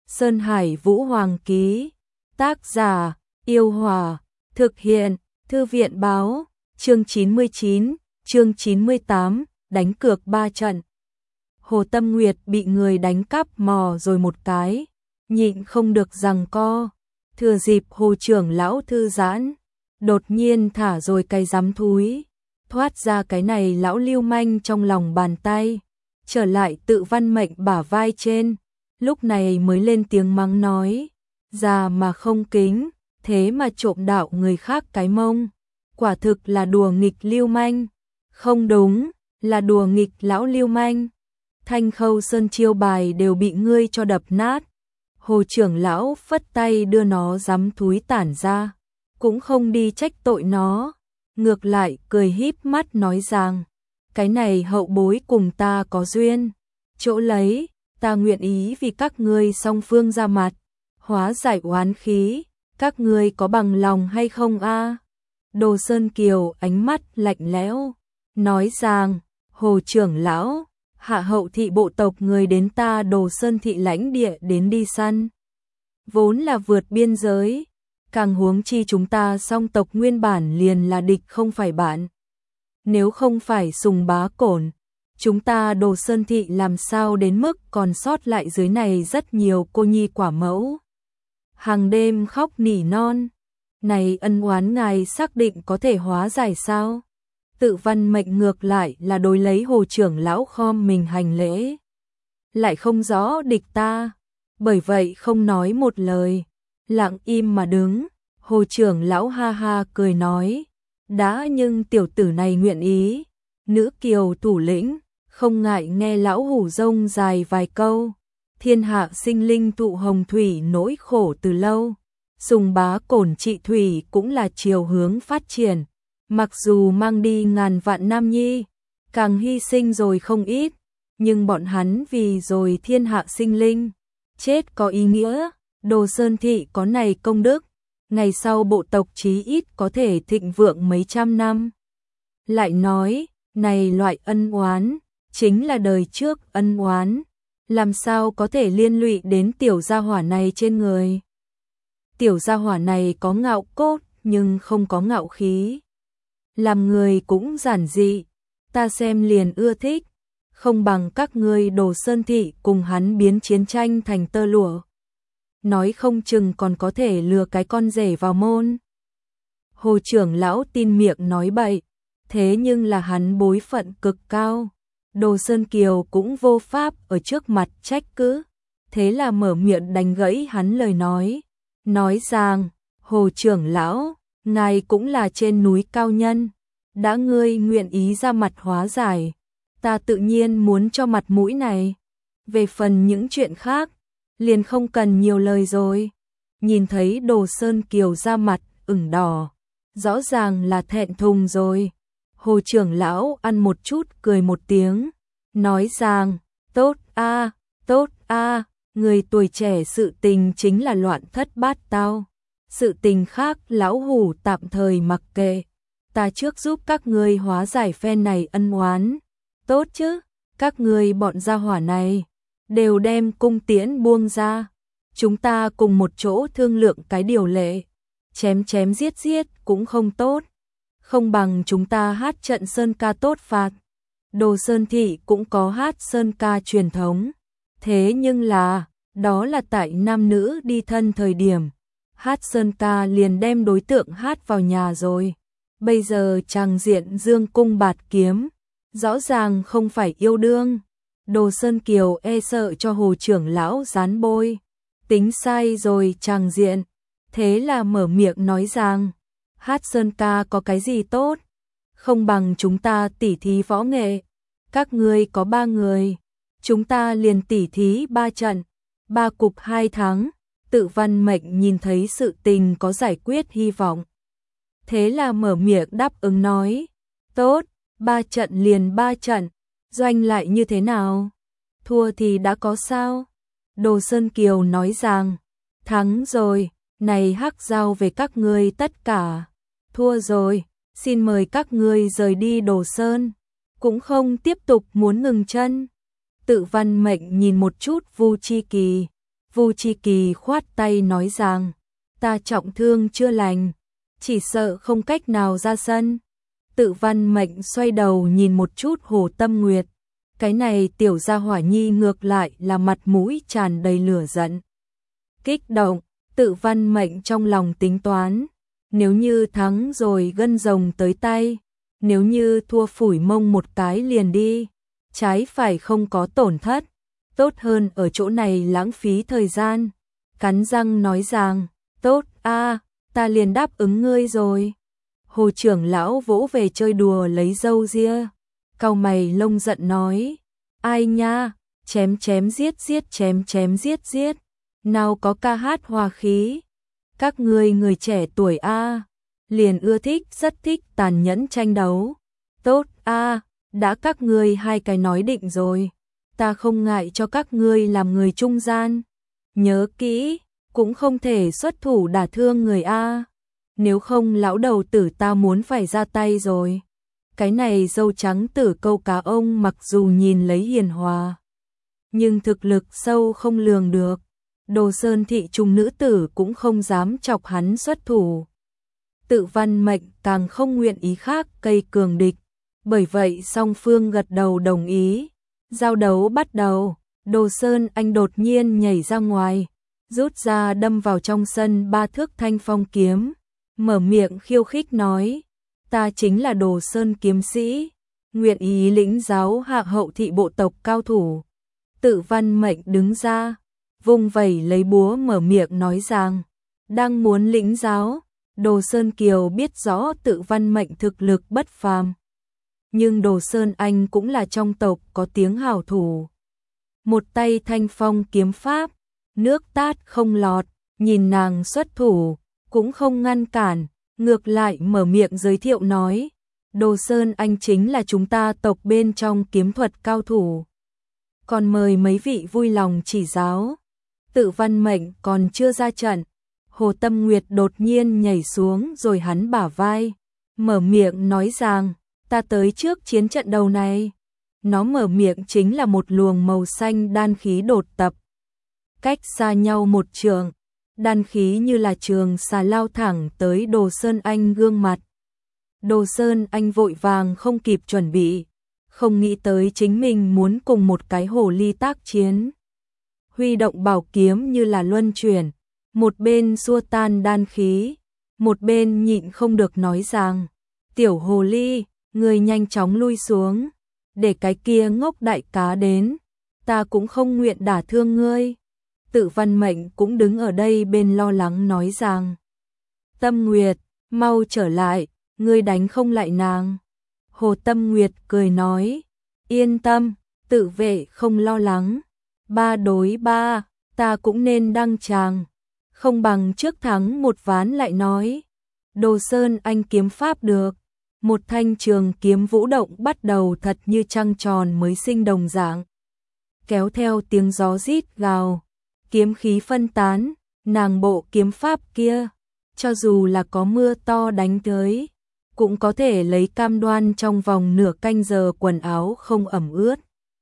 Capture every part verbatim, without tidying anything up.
Sơn Hải Vũ Hoàng ký. Tác giả, Yêu Hòa. Thực hiện, Thư viện Báo. Chương chín mươi chín, chương chín mươi tám, đánh cược ba trận. Hồ Tâm Nguyệt bị người đánh cắp mò rồi một cái, nhịn không được giằng co. Thừa dịp Hồ trưởng lão thư giãn, đột nhiên thả rồi cái giám thúi, thoát ra cái này lão lưu manh trong lòng bàn tay, trở lại Tự Văn Mệnh bả vai trên, lúc này mới lên tiếng mắng nói, già mà không kính, thế mà trộm đạo người khác cái mông, quả thực là đùa nghịch lưu manh. Không đúng, là đùa nghịch lão lưu manh. Thanh Khâu Sơn chiêu bài đều bị ngươi cho đập nát. Hồ trưởng lão phất tay đưa nó giám thúi tản ra, cũng không đi trách tội nó, ngược lại cười híp mắt nói rằng, cái này hậu bối cùng ta có duyên, chỗ lấy, ta nguyện ý vì các ngươi song phương ra mặt, hóa giải oán khí, các ngươi có bằng lòng hay không a? Đồ Sơn Kiều ánh mắt lạnh lẽo, nói rằng, Hồ trưởng lão, hạ hậu thị bộ tộc người đến ta Đồ Sơn thị lãnh địa đến đi săn, vốn là vượt biên giới, càng huống chi chúng ta song tộc nguyên bản liền là địch không phải bạn. Nếu không phải sùng bá cổn, chúng ta Đồ Sơn thị làm sao đến mức còn sót lại dưới này rất nhiều cô nhi quả mẫu. Hàng đêm khóc nỉ non, này ân oán ngài xác định có thể hóa giải sao? Tự Văn Mệnh ngược lại là đối lấy Hồ trưởng lão khom mình hành lễ. Lại không rõ địch ta, bởi vậy không nói một lời, lặng im mà đứng. Hồ trưởng lão ha ha cười nói, đã nhưng tiểu tử này nguyện ý, nữ kiều thủ lĩnh, không ngại nghe lão hủ rông dài vài câu. Thiên hạ sinh linh tụ hồng thủy nỗi khổ từ lâu, sùng bá cổn trị thủy cũng là chiều hướng phát triển. Mặc dù mang đi ngàn vạn nam nhi, càng hy sinh rồi không ít, nhưng bọn hắn vì rồi thiên hạ sinh linh, chết có ý nghĩa, Đồ Sơn thị có này công đức, ngày sau bộ tộc chí ít có thể thịnh vượng mấy trăm năm. Lại nói, này loại ân oán, chính là đời trước ân oán, làm sao có thể liên lụy đến tiểu gia hỏa này trên người. Tiểu gia hỏa này có ngạo cốt, nhưng không có ngạo khí. Làm người cũng giản dị, ta xem liền ưa thích, không bằng các ngươi Đồ Sơn thị cùng hắn biến chiến tranh thành tơ lụa. Nói không chừng còn có thể lừa cái con rể vào môn. Hồ trưởng lão tin miệng nói bậy, thế nhưng là hắn bối phận cực cao. Đồ Sơn Kiều cũng vô pháp ở trước mặt trách cứ, thế là mở miệng đánh gãy hắn lời nói, nói rằng, Hồ trưởng lão, ngài cũng là trên núi cao nhân, đã ngươi nguyện ý ra mặt hóa giải, ta tự nhiên muốn cho mặt mũi này. Về phần những chuyện khác, liền không cần nhiều lời rồi. Nhìn thấy Đồ Sơn Kiều ra mặt ửng đỏ, rõ ràng là thẹn thùng rồi. Hồ trưởng lão ăn một chút cười một tiếng, nói rằng, tốt a, tốt a, người tuổi trẻ sự tình chính là loạn thất bát tao. Sự tình khác lão hủ tạm thời mặc kệ, ta trước giúp các ngươi hóa giải phen này ân oán. Tốt chứ, các ngươi bọn gia hỏa này, đều đem cung tiễn buông ra. Chúng ta cùng một chỗ thương lượng cái điều lệ, chém chém giết giết cũng không tốt. Không bằng chúng ta hát trận sơn ca tốt phạt. Đồ Sơn thị cũng có hát sơn ca truyền thống. Thế nhưng là, đó là tại nam nữ đi thân thời điểm. Hát sơn ca liền đem đối tượng hát vào nhà rồi. Bây giờ tràng diện dương cung bạt kiếm, rõ ràng không phải yêu đương. Đồ Sơn Kiều e sợ cho Hồ trưởng lão gián bôi, tính sai rồi tràng diện, thế là mở miệng nói rằng, hát sơn ca có cái gì tốt, không bằng chúng ta tỉ thí võ nghệ, các ngươi có ba người, chúng ta liền tỉ thí ba trận, ba cục hai thắng. Tự Văn Mệnh nhìn thấy sự tình có giải quyết hy vọng, thế là mở miệng đáp ứng nói, tốt, ba trận liền ba trận, doanh lại như thế nào? Thua thì đã có sao? Đồ Sơn Kiều nói rằng, thắng rồi, này hắc giao về các ngươi tất cả, thua rồi, xin mời các ngươi rời đi Đồ Sơn, cũng không tiếp tục muốn ngừng chân. Tự Văn Mệnh nhìn một chút Vu Chi Kỳ, Vu Chi Kỳ khoát tay nói rằng, ta trọng thương chưa lành, chỉ sợ không cách nào ra sân. Tự Văn Mệnh xoay đầu nhìn một chút Hồ Tâm Nguyệt, cái này tiểu gia hỏa nhi ngược lại là mặt mũi tràn đầy lửa giận. Kích động, Tự Văn Mệnh trong lòng tính toán, nếu như thắng rồi gân rồng tới tay, nếu như thua phủi mông một cái liền đi, trái phải không có tổn thất, tốt hơn ở chỗ này lãng phí thời gian. Cắn răng nói rằng, tốt a, ta liền đáp ứng ngươi rồi. Hồ trưởng lão vỗ về chơi đùa lấy râu ria, cau mày lông giận nói, ai nha, chém chém giết giết chém chém giết giết, nào có ca hát hòa khí. Các ngươi người trẻ tuổi a, liền ưa thích rất thích tàn nhẫn tranh đấu. Tốt a, đã các ngươi hai cái nói định rồi, ta không ngại cho các ngươi làm người trung gian. Nhớ kỹ, cũng không thể xuất thủ đả thương người a, nếu không lão đầu tử ta muốn phải ra tay rồi. Cái này dâu trắng tử câu cá ông mặc dù nhìn lấy hiền hòa, nhưng thực lực sâu không lường được. Đồ Sơn thị trung nữ tử cũng không dám chọc hắn xuất thủ. Tự Văn Mệnh càng không nguyện ý khác cây cường địch, bởi vậy song phương gật đầu đồng ý. Giao đấu bắt đầu, Đồ Sơn Anh đột nhiên nhảy ra ngoài, rút ra đâm vào trong sân ba thước thanh phong kiếm, mở miệng khiêu khích nói, ta chính là Đồ Sơn kiếm sĩ, nguyện ý lĩnh giáo hạ hậu thị bộ tộc cao thủ. Tự Văn Mệnh đứng ra, vung vẩy lấy búa mở miệng nói rằng, đang muốn lĩnh giáo. Đồ Sơn Kiều biết rõ Tự Văn Mệnh thực lực bất phàm, nhưng Đồ Sơn Anh cũng là trong tộc có tiếng hảo thủ. Một tay thanh phong kiếm pháp, nước tát không lọt, nhìn nàng xuất thủ, cũng không ngăn cản, ngược lại mở miệng giới thiệu nói, Đồ Sơn Anh chính là chúng ta tộc bên trong kiếm thuật cao thủ, còn mời mấy vị vui lòng chỉ giáo. Tự Văn Mệnh còn chưa ra trận, Hồ Tâm Nguyệt đột nhiên nhảy xuống rồi hắn bả vai, mở miệng nói rằng, ta tới trước chiến trận đầu này. Nó mở miệng chính là một luồng màu xanh đan khí đột tập. Cách xa nhau một trường, đan khí như là trường xà lao thẳng tới Đồ Sơn Anh gương mặt. Đồ Sơn Anh vội vàng không kịp chuẩn bị, không nghĩ tới chính mình muốn cùng một cái hồ ly tác chiến. Huy động bảo kiếm như là luân chuyển, một bên xua tan đan khí, một bên nhịn không được nói rằng, tiểu hồ ly, người nhanh chóng lui xuống, để cái kia ngốc đại cá đến, ta cũng không nguyện đả thương ngươi. Tự Văn Mệnh cũng đứng ở đây bên lo lắng nói rằng, Tâm Nguyệt, mau trở lại, ngươi đánh không lại nàng. Hồ Tâm Nguyệt cười nói, yên tâm, tự vệ không lo lắng, ba đối ba, ta cũng nên đăng tràng, không bằng trước thắng một ván lại nói. Đồ Sơn Anh kiếm pháp được, một thanh trường kiếm vũ động bắt đầu thật như trăng tròn mới sinh đồng dạng, kéo theo tiếng gió rít gào, kiếm khí phân tán, nàng bộ kiếm pháp kia, cho dù là có mưa to đánh tới, cũng có thể lấy cam đoan trong vòng nửa canh giờ quần áo không ẩm ướt.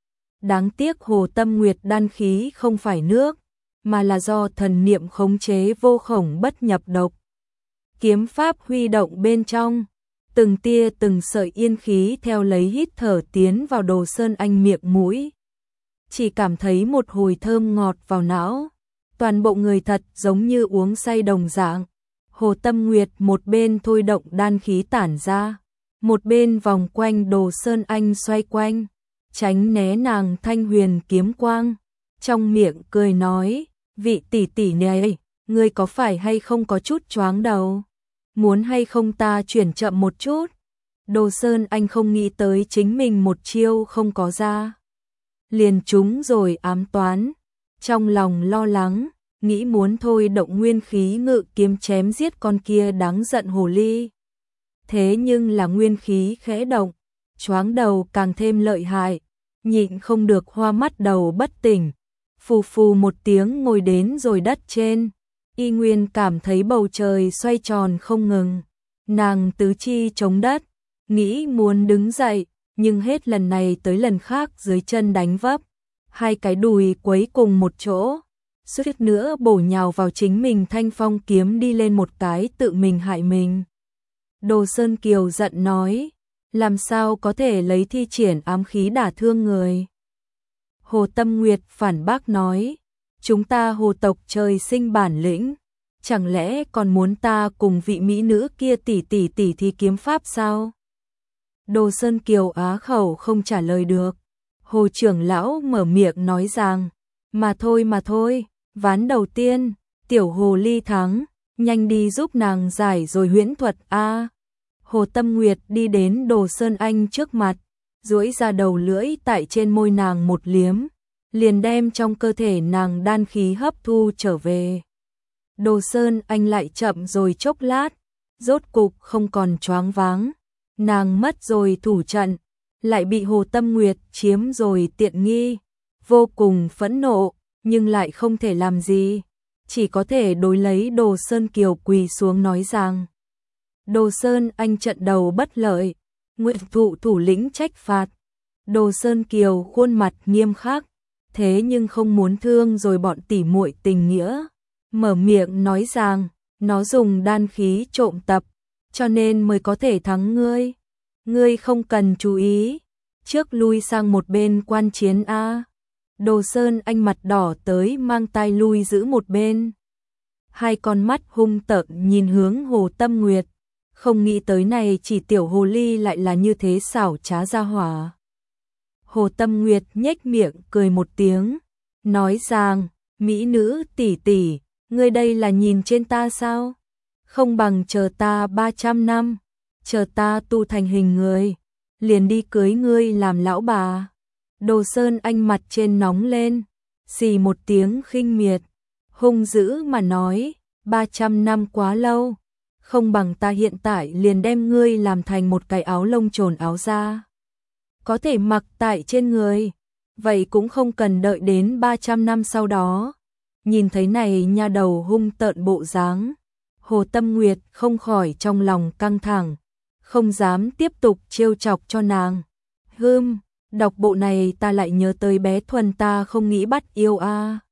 Đáng tiếc Hồ Tâm Nguyệt đan khí không phải nước, mà là do thần niệm khống chế vô khổng bất nhập độc. Kiếm pháp huy động bên trong, từng tia từng sợi yên khí theo lấy hít thở tiến vào Đồ Sơn Anh miệng mũi. Chỉ cảm thấy một hồi thơm ngọt vào não, toàn bộ người thật giống như uống say đồng dạng. Hồ Tâm Nguyệt một bên thôi động đan khí tản ra, một bên vòng quanh Đồ Sơn Anh xoay quanh, tránh né nàng thanh huyền kiếm quang, trong miệng cười nói, vị tỷ tỷ này, ngươi có phải hay không có chút choáng đầu, muốn hay không ta chuyển chậm một chút. Đồ Sơn Anh không nghĩ tới chính mình một chiêu không có ra, liền trúng rồi ám toán, trong lòng lo lắng, nghĩ muốn thôi động nguyên khí ngự kiếm chém giết con kia đáng giận hồ ly. Thế nhưng là nguyên khí khẽ động, choáng đầu càng thêm lợi hại, nhịn không được hoa mắt đầu bất tỉnh, phù phù một tiếng ngồi đến rồi đất trên, y nguyên cảm thấy bầu trời xoay tròn không ngừng, nàng tứ chi chống đất, nghĩ muốn đứng dậy, nhưng hết lần này tới lần khác dưới chân đánh vấp, hai cái đùi quấy cùng một chỗ, suýt nữa bổ nhào vào chính mình thanh phong kiếm đi lên một cái tự mình hại mình. Đồ Sơn Kiều giận nói, làm sao có thể lấy thi triển ám khí đả thương người. Hồ Tâm Nguyệt phản bác nói, chúng ta hồ tộc trời sinh bản lĩnh, chẳng lẽ còn muốn ta cùng vị mỹ nữ kia tỉ tỉ tỉ thi kiếm pháp sao? Đồ Sơn Kiều á khẩu không trả lời được. Hồ trưởng lão mở miệng nói rằng, mà thôi mà thôi, ván đầu tiên, tiểu hồ ly thắng, nhanh đi giúp nàng giải rồi huyễn thuật a. Hồ Tâm Nguyệt đi đến Đồ Sơn Anh trước mặt, duỗi ra đầu lưỡi tại trên môi nàng một liếm, liền đem trong cơ thể nàng đan khí hấp thu trở về. Đồ Sơn Anh lại chậm rồi chốc lát, rốt cục không còn choáng váng, nàng mất rồi thủ trận, lại bị Hồ Tâm Nguyệt chiếm rồi tiện nghi, vô cùng phẫn nộ, nhưng lại không thể làm gì, chỉ có thể đối lấy Đồ Sơn Kiều quỳ xuống nói rằng, Đồ Sơn Anh trận đầu bất lợi, nguyện thụ thủ lĩnh trách phạt. Đồ Sơn Kiều khuôn mặt nghiêm khắc, thế nhưng không muốn thương rồi bọn tỉ muội tình nghĩa, mở miệng nói rằng, nó dùng đan khí trộm tập, cho nên mới có thể thắng ngươi. Ngươi không cần chú ý, trước lui sang một bên quan chiến a. Đồ Sơn Anh mặt đỏ tới mang tay lui giữ một bên. Hai con mắt hung tợn nhìn hướng Hồ Tâm Nguyệt, không nghĩ tới này chỉ tiểu hồ ly lại là như thế xảo trá ra hỏa. Hồ Tâm Nguyệt nhếch miệng cười một tiếng, nói rằng, mỹ nữ tỷ tỷ, ngươi đây là nhìn trên ta sao? Không bằng chờ ta ba trăm năm, chờ ta tu thành hình người, liền đi cưới ngươi làm lão bà. Đồ Sơn Anh mặt trên nóng lên, xì một tiếng khinh miệt, hung dữ mà nói, ba trăm năm quá lâu, không bằng ta hiện tại liền đem ngươi làm thành một cái áo lông trồn áo da, có thể mặc tại trên người, vậy cũng không cần đợi đến ba trăm năm sau đó. Nhìn thấy này nha đầu hung tợn bộ dáng, Hồ Tâm Nguyệt không khỏi trong lòng căng thẳng, không dám tiếp tục trêu chọc cho nàng. Hưm, đọc bộ này ta lại nhớ tới bé Thuần ta không nghĩ bắt yêu a.